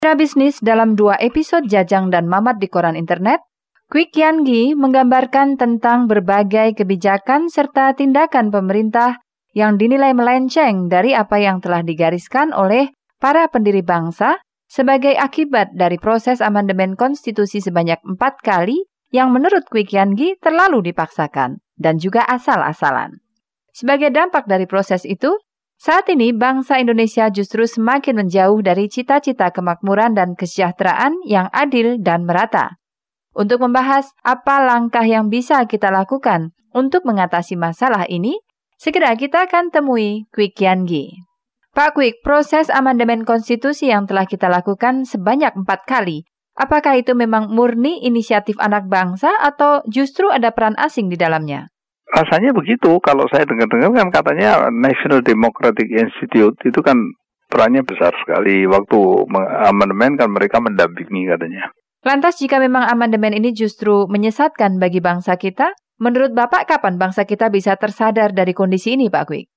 Mitra bisnis, dalam 2 episode Jajang dan Mamat di Koran Internet, Kwik Kian Gi menggambarkan tentang berbagai kebijakan serta tindakan pemerintah yang dinilai melenceng dari apa yang telah digariskan oleh para pendiri bangsa sebagai akibat dari proses amandemen konstitusi sebanyak 4 kali yang menurut Kwik Kian Gi terlalu dipaksakan dan juga asal-asalan. Sebagai dampak dari proses itu, saat ini bangsa Indonesia justru semakin menjauh dari cita-cita kemakmuran dan kesejahteraan yang adil dan merata. Untuk membahas apa langkah yang bisa kita lakukan untuk mengatasi masalah ini, segera kita akan temui Kwik Kian Gi. Pak Kwik, proses amandemen konstitusi yang telah kita lakukan sebanyak 4 kali, apakah itu memang murni inisiatif anak bangsa atau justru ada peran asing di dalamnya? Rasanya begitu, kalau saya dengar-dengar kan katanya National Democratic Institute itu kan perannya besar sekali. Waktu amandemen kan mereka mendampingi katanya. Lantas jika memang amandemen ini justru menyesatkan bagi bangsa kita, menurut Bapak kapan bangsa kita bisa tersadar dari kondisi ini, Pak Kwik?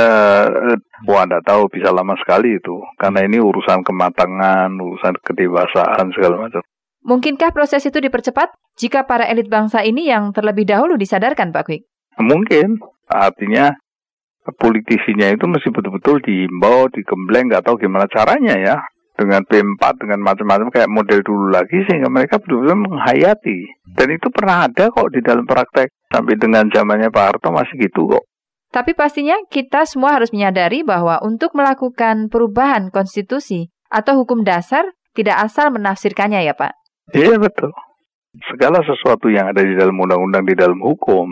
Anda tahu bisa lama sekali itu, karena ini urusan kematangan, urusan kedewasaan segala macam. Mungkinkah proses itu dipercepat jika para elit bangsa ini yang terlebih dahulu disadarkan, Pak Kwik? Mungkin, artinya politisinya itu mesti betul-betul dihimbau, digembleng, nggak tahu gimana caranya ya, dengan P4, dengan macam-macam kayak model dulu lagi, sehingga mereka betul-betul menghayati. Dan itu pernah ada kok di dalam praktek, sampai dengan zamannya Pak Harto masih gitu kok. Tapi pastinya kita semua harus menyadari bahwa untuk melakukan perubahan konstitusi atau hukum dasar, tidak asal menafsirkannya ya Pak? Iya betul. Segala sesuatu yang ada di dalam undang-undang, di dalam hukum,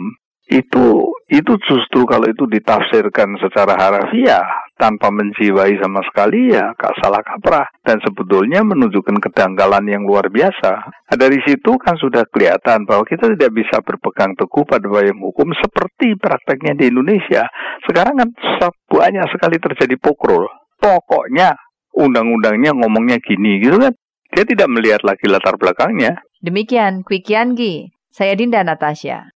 itu justru kalau itu ditafsirkan secara harafiah tanpa menjiwai sama sekali ya salah kaprah dan sebetulnya menunjukkan kedangkalan yang luar biasa. Dari situ kan sudah kelihatan bahwa kita tidak bisa berpegang teguh pada payung hukum seperti prakteknya di Indonesia. Sekarang kan banyak sekali terjadi pokrol. Pokoknya undang-undangnya ngomongnya gini gitu kan. Dia tidak melihat lagi latar belakangnya. Demikian Kwik Kian Gi, saya Dinda Natasha.